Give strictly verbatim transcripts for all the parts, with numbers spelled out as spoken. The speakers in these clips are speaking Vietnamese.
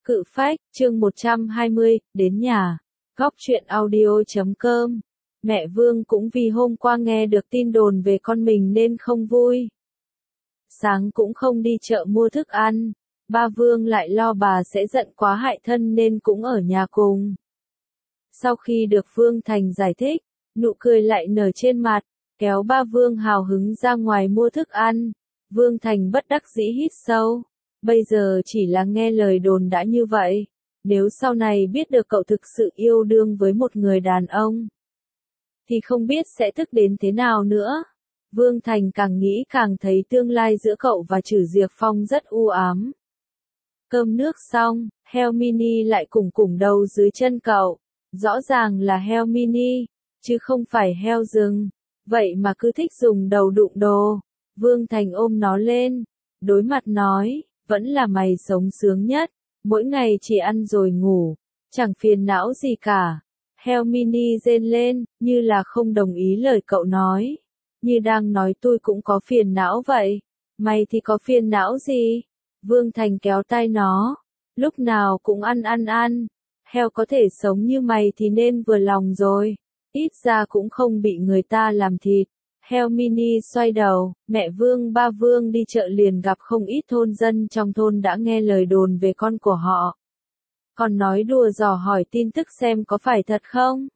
Cự phách, chương một trăm hai mươi, đến nhà. Góc truyện audio chấm com. Mẹ Vương cũng vì hôm qua nghe được tin đồn về con mình nên không vui. Sáng cũng không đi chợ mua thức ăn. Ba Vương lại lo bà sẽ giận quá hại thân nên cũng ở nhà cùng. Sau khi được Vương Thành giải thích, nụ cười lại nở trên mặt, kéo ba Vương hào hứng ra ngoài mua thức ăn. Vương Thành bất đắc dĩ hít sâu. Bây giờ chỉ là nghe lời đồn đã như vậy. Nếu sau này biết được cậu thực sự yêu đương với một người đàn ông, thì không biết sẽ tức đến thế nào nữa. Vương Thành càng nghĩ càng thấy tương lai giữa cậu và Trử Diệp Phong rất u ám. Cơm nước xong, heo mini lại củng củng đầu dưới chân cậu. Rõ ràng là heo mini, chứ không phải heo rừng. Vậy mà cứ thích dùng đầu đụng đồ. Vương Thành ôm nó lên, đối mặt nói, vẫn là mày sống sướng nhất, mỗi ngày chỉ ăn rồi ngủ, chẳng phiền não gì cả. Heo mini rên lên, như là không đồng ý lời cậu nói. Như đang nói tôi cũng có phiền não vậy. Mày thì có phiền não gì? Vương Thành kéo tay nó. Lúc nào cũng ăn ăn ăn. Heo có thể sống như mày thì nên vừa lòng rồi. Ít ra cũng không bị người ta làm thịt. Heo mini xoay đầu, mẹ Vương ba Vương đi chợ liền gặp không ít thôn dân trong thôn đã nghe lời đồn về con của họ. Còn nói đùa dò hỏi tin tức xem có phải thật không.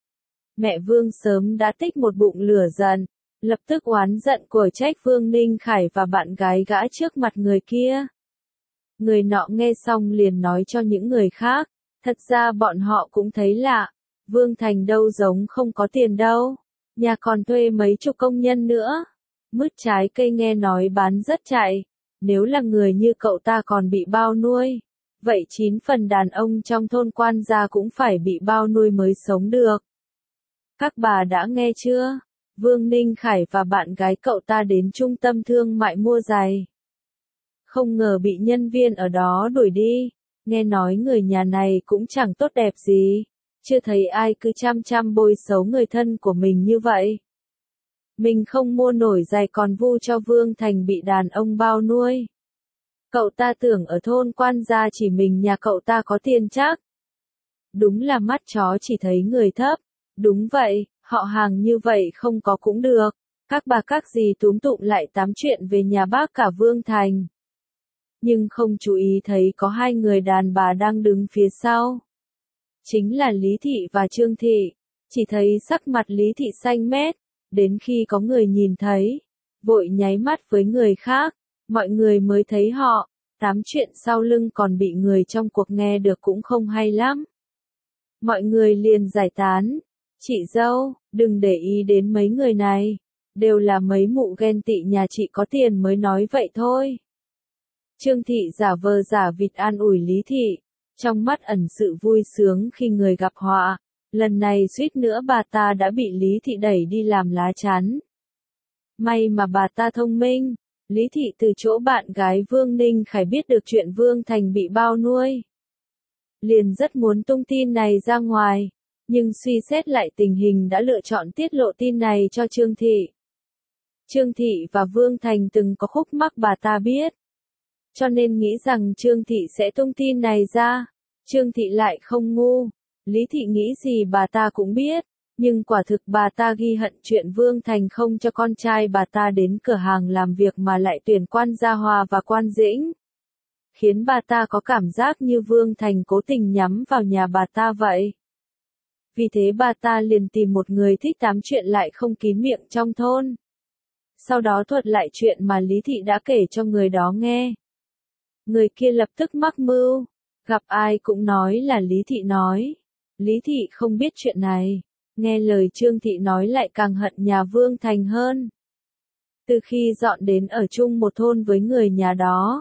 Mẹ Vương sớm đã tích một bụng lửa giận, lập tức oán giận của trách Vương Ninh Khải và bạn gái gã trước mặt người kia. Người nọ nghe xong liền nói cho những người khác, thật ra bọn họ cũng thấy lạ, Vương Thành đâu giống không có tiền đâu. Nhà còn thuê mấy chục công nhân nữa. Mứt trái cây nghe nói bán rất chạy. Nếu là người như cậu ta còn bị bao nuôi. Vậy chín phần đàn ông trong thôn Quan Gia cũng phải bị bao nuôi mới sống được. Các bà đã nghe chưa? Vương Ninh Khải và bạn gái cậu ta đến trung tâm thương mại mua giày. Không ngờ bị nhân viên ở đó đuổi đi. Nghe nói người nhà này cũng chẳng tốt đẹp gì. Chưa thấy ai cứ chăm chăm bôi xấu người thân của mình như vậy. Mình không mua nổi giày còn vu cho Vương Thành bị đàn ông bao nuôi. Cậu ta tưởng ở thôn Quan Gia chỉ mình nhà cậu ta có tiền chắc. Đúng là mắt chó chỉ thấy người thấp. Đúng vậy, họ hàng như vậy không có cũng được. Các bà các dì túm tụm lại tám chuyện về nhà bác cả Vương Thành. Nhưng không chú ý thấy có hai người đàn bà đang đứng phía sau. Chính là Lý Thị và Trương Thị. Chỉ thấy sắc mặt Lý Thị xanh mét, đến khi có người nhìn thấy, vội nháy mắt với người khác, mọi người mới thấy họ, tám chuyện sau lưng còn bị người trong cuộc nghe được cũng không hay lắm. Mọi người liền giải tán, chị dâu, đừng để ý đến mấy người này, đều là mấy mụ ghen tị nhà chị có tiền mới nói vậy thôi. Trương Thị giả vờ giả vịt an ủi Lý Thị. Trong mắt ẩn sự vui sướng khi người gặp họa, lần này suýt nữa bà ta đã bị Lý Thị đẩy đi làm lá chắn. May mà bà ta thông minh, Lý Thị từ chỗ bạn gái Vương Ninh Khải biết được chuyện Vương Thành bị bao nuôi. Liền rất muốn tung tin này ra ngoài, nhưng suy xét lại tình hình đã lựa chọn tiết lộ tin này cho Trương Thị. Trương Thị và Vương Thành từng có khúc mắc bà ta biết. Cho nên nghĩ rằng Trương Thị sẽ tung tin này ra. Trương Thị lại không ngu. Lý Thị nghĩ gì bà ta cũng biết. Nhưng quả thực bà ta ghi hận chuyện Vương Thành không cho con trai bà ta đến cửa hàng làm việc mà lại tuyển Quan Gia Hòa và Quan Dĩnh. Khiến bà ta có cảm giác như Vương Thành cố tình nhắm vào nhà bà ta vậy. Vì thế bà ta liền tìm một người thích tám chuyện lại không kín miệng trong thôn. Sau đó thuật lại chuyện mà Lý Thị đã kể cho người đó nghe. Người kia lập tức mắc mưu, gặp ai cũng nói là Lý Thị nói. Lý Thị không biết chuyện này, nghe lời Trương Thị nói lại càng hận nhà Vương Thành hơn. Từ khi dọn đến ở chung một thôn với người nhà đó,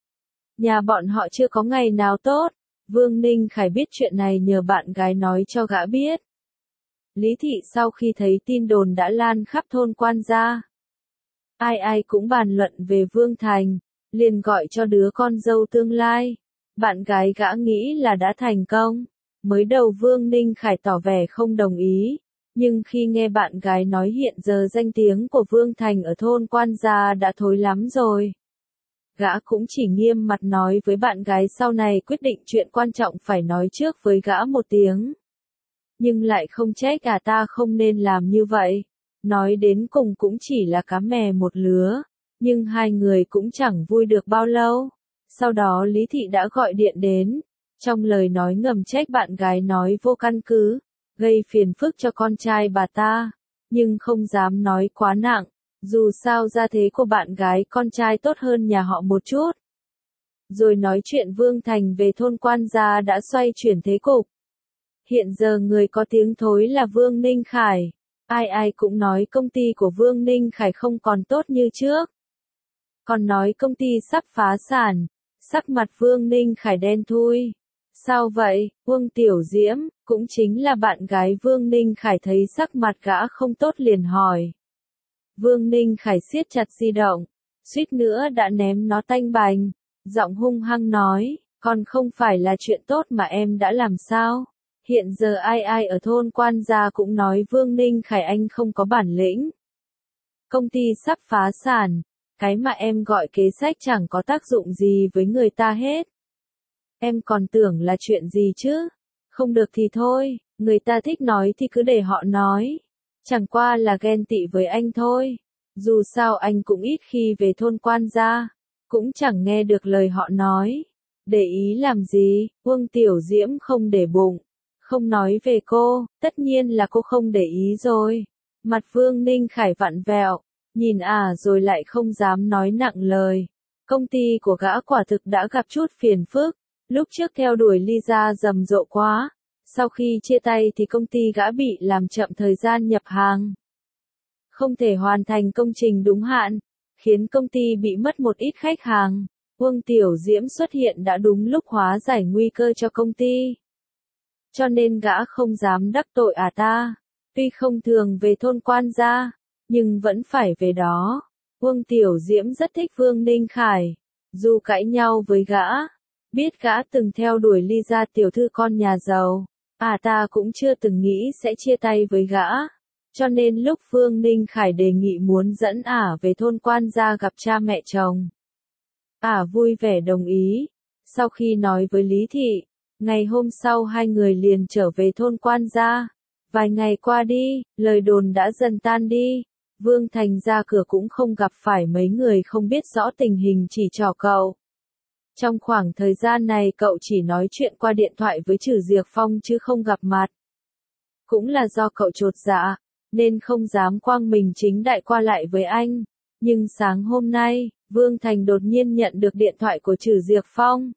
nhà bọn họ chưa có ngày nào tốt. Vương Ninh Khải biết chuyện này nhờ bạn gái nói cho gã biết. Lý Thị sau khi thấy tin đồn đã lan khắp thôn Quan Gia, ai ai cũng bàn luận về Vương Thành. Liền gọi cho đứa con dâu tương lai. Bạn gái gã nghĩ là đã thành công. Mới đầu Vương Ninh Khải tỏ vẻ không đồng ý. Nhưng khi nghe bạn gái nói hiện giờ danh tiếng của Vương Thành ở thôn Quan Gia đã thối lắm rồi. Gã cũng chỉ nghiêm mặt nói với bạn gái sau này quyết định chuyện quan trọng phải nói trước với gã một tiếng. Nhưng lại không trách cả ta không nên làm như vậy. Nói đến cùng cũng chỉ là cá mè một lứa. Nhưng hai người cũng chẳng vui được bao lâu. Sau đó Lý Thị đã gọi điện đến. Trong lời nói ngầm trách bạn gái nói vô căn cứ, gây phiền phức cho con trai bà ta. Nhưng không dám nói quá nặng. Dù sao gia thế của bạn gái con trai tốt hơn nhà họ một chút. Rồi nói chuyện Vương Thành về thôn Quan Gia đã xoay chuyển thế cục. Hiện giờ người có tiếng thối là Vương Ninh Khải. Ai ai cũng nói công ty của Vương Ninh Khải không còn tốt như trước. Còn nói công ty sắp phá sản. Sắc mặt Vương Ninh Khải đen thui. Sao vậy? Vương Tiểu Diễm, cũng chính là bạn gái Vương Ninh Khải thấy sắc mặt gã không tốt liền hỏi. Vương Ninh Khải siết chặt di động, suýt nữa đã ném nó tanh bành, giọng hung hăng nói, còn không phải là chuyện tốt mà em đã làm sao? Hiện giờ ai ai ở thôn Quan Gia cũng nói Vương Ninh Khải anh không có bản lĩnh. Công ty sắp phá sản, cái mà em gọi kế sách chẳng có tác dụng gì với người ta hết. Em còn tưởng là chuyện gì chứ? Không được thì thôi, người ta thích nói thì cứ để họ nói. Chẳng qua là ghen tị với anh thôi. Dù sao anh cũng ít khi về thôn Quan Gia, cũng chẳng nghe được lời họ nói. Để ý làm gì? Vương Tiểu Diễm không để bụng, không nói về cô, tất nhiên là cô không để ý rồi. Mặt Vương Ninh Khải vặn vẹo, nhìn à rồi lại không dám nói nặng lời. Công ty của gã quả thực đã gặp chút phiền phức, lúc trước theo đuổi Lisa rầm rộ quá. Sau khi chia tay thì công ty gã bị làm chậm thời gian nhập hàng. Không thể hoàn thành công trình đúng hạn, khiến công ty bị mất một ít khách hàng. Vương Tiểu Diễm xuất hiện đã đúng lúc hóa giải nguy cơ cho công ty. Cho nên gã không dám đắc tội à ta. Tuy không thường về thôn Quan Gia, nhưng vẫn phải về đó. Vương Tiểu Diễm rất thích Vương Ninh Khải. Dù cãi nhau với gã, biết gã từng theo đuổi Lisa tiểu thư con nhà giàu. À ta cũng chưa từng nghĩ sẽ chia tay với gã. Cho nên lúc Vương Ninh Khải đề nghị muốn dẫn ả về thôn Quan Gia gặp cha mẹ chồng, ả vui vẻ đồng ý. Sau khi nói với Lý Thị, ngày hôm sau hai người liền trở về thôn Quan Gia. Vài ngày qua đi, lời đồn đã dần tan đi. Vương Thành ra cửa cũng không gặp phải mấy người không biết rõ tình hình chỉ trò cậu. Trong khoảng thời gian này cậu chỉ nói chuyện qua điện thoại với Trử Diệc Phong chứ không gặp mặt. Cũng là do cậu chột dạ, nên không dám quang mình chính đại qua lại với anh. Nhưng sáng hôm nay, Vương Thành đột nhiên nhận được điện thoại của Trử Diệc Phong.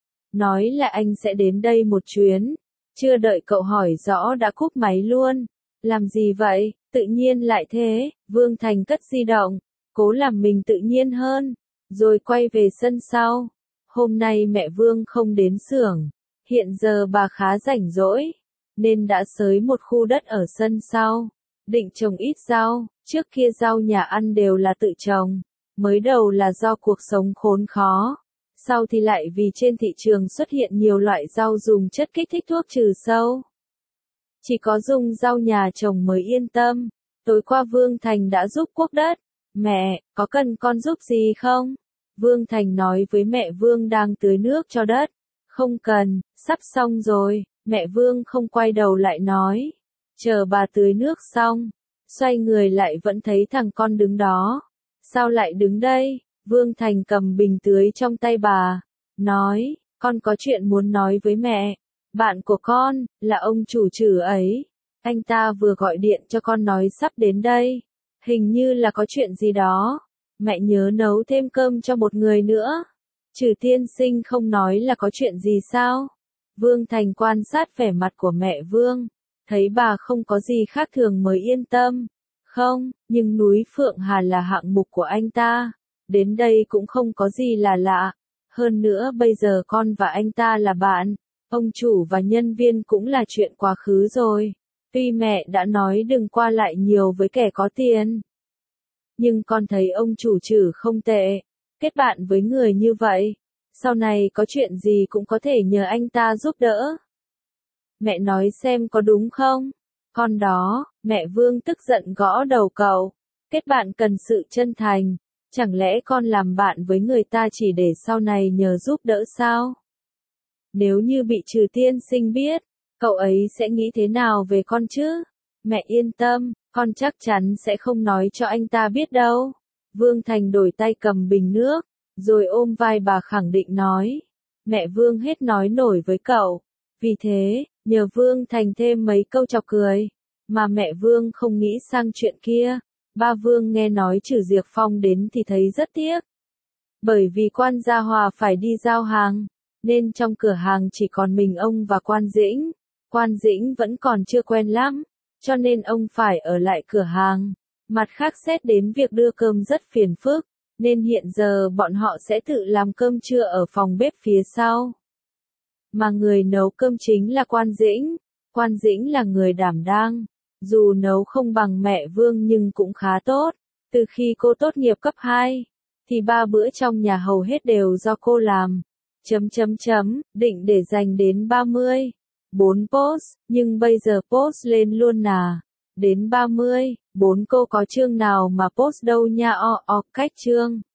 Nói là anh sẽ đến đây một chuyến. Chưa đợi cậu hỏi rõ đã cúp máy luôn. Làm gì vậy? Tự nhiên lại thế. Vương Thành cất di động, cố làm mình tự nhiên hơn, rồi quay về sân sau. Hôm nay mẹ Vương không đến xưởng, hiện giờ bà khá rảnh rỗi, nên đã xới một khu đất ở sân sau, định trồng ít rau. Trước kia rau nhà ăn đều là tự trồng, mới đầu là do cuộc sống khốn khó, sau thì lại vì trên thị trường xuất hiện nhiều loại rau dùng chất kích thích thuốc trừ sâu. Chỉ có dùng rau nhà trồng mới yên tâm. Tối qua Vương Thành đã giúp cuốc đất. Mẹ, có cần con giúp gì không? Vương Thành nói với mẹ Vương đang tưới nước cho đất. Không cần, sắp xong rồi. Mẹ Vương không quay đầu lại nói. Chờ bà tưới nước xong. Xoay người lại vẫn thấy thằng con đứng đó. Sao lại đứng đây? Vương Thành cầm bình tưới trong tay bà. Nói, con có chuyện muốn nói với mẹ. Bạn của con, là ông chủ Trử ấy. Anh ta vừa gọi điện cho con nói sắp đến đây. Hình như là có chuyện gì đó. Mẹ nhớ nấu thêm cơm cho một người nữa. Trử tiên sinh không nói là có chuyện gì sao? Vương Thành quan sát vẻ mặt của mẹ Vương. Thấy bà không có gì khác thường mới yên tâm. Không, nhưng núi Phượng Hà là hạng mục của anh ta. Đến đây cũng không có gì là lạ. Hơn nữa bây giờ con và anh ta là bạn. Ông chủ và nhân viên cũng là chuyện quá khứ rồi. Tuy mẹ đã nói đừng qua lại nhiều với kẻ có tiền, nhưng con thấy ông chủ Trử không tệ. Kết bạn với người như vậy, sau này có chuyện gì cũng có thể nhờ anh ta giúp đỡ. Mẹ nói xem có đúng không? Con đó, mẹ Vương tức giận gõ đầu cậu. Kết bạn cần sự chân thành, Chẳng lẽ con làm bạn với người ta chỉ để sau này nhờ giúp đỡ sao? Nếu như bị Trừ tiên sinh biết, cậu ấy sẽ nghĩ thế nào về con chứ? Mẹ yên tâm, con chắc chắn sẽ không nói cho anh ta biết đâu. Vương Thành đổi tay cầm bình nước, rồi ôm vai bà khẳng định nói. Mẹ Vương hết nói nổi với cậu. Vì thế, nhờ Vương Thành thêm mấy câu chọc cười, mà mẹ Vương không nghĩ sang chuyện kia. Ba Vương nghe nói Trừ Diệc Phong đến thì thấy rất tiếc. Bởi vì Quan Gia Hòa phải đi giao hàng, nên trong cửa hàng chỉ còn mình ông và Quan Dĩnh. Quan Dĩnh vẫn còn chưa quen lắm, cho nên ông phải ở lại cửa hàng. Mặt khác xét đến việc đưa cơm rất phiền phức, nên hiện giờ bọn họ sẽ tự làm cơm trưa ở phòng bếp phía sau. Mà người nấu cơm chính là Quan Dĩnh. Quan Dĩnh là người đảm đang, dù nấu không bằng mẹ Vương nhưng cũng khá tốt. Từ khi cô tốt nghiệp cấp hai, thì ba bữa trong nhà hầu hết đều do cô làm. Chấm chấm chấm, định để dành đến ba mươi, bốn post, nhưng bây giờ post lên luôn nà. Đến ba mươi, bốn cô có chương nào mà post đâu nha o o cách chương.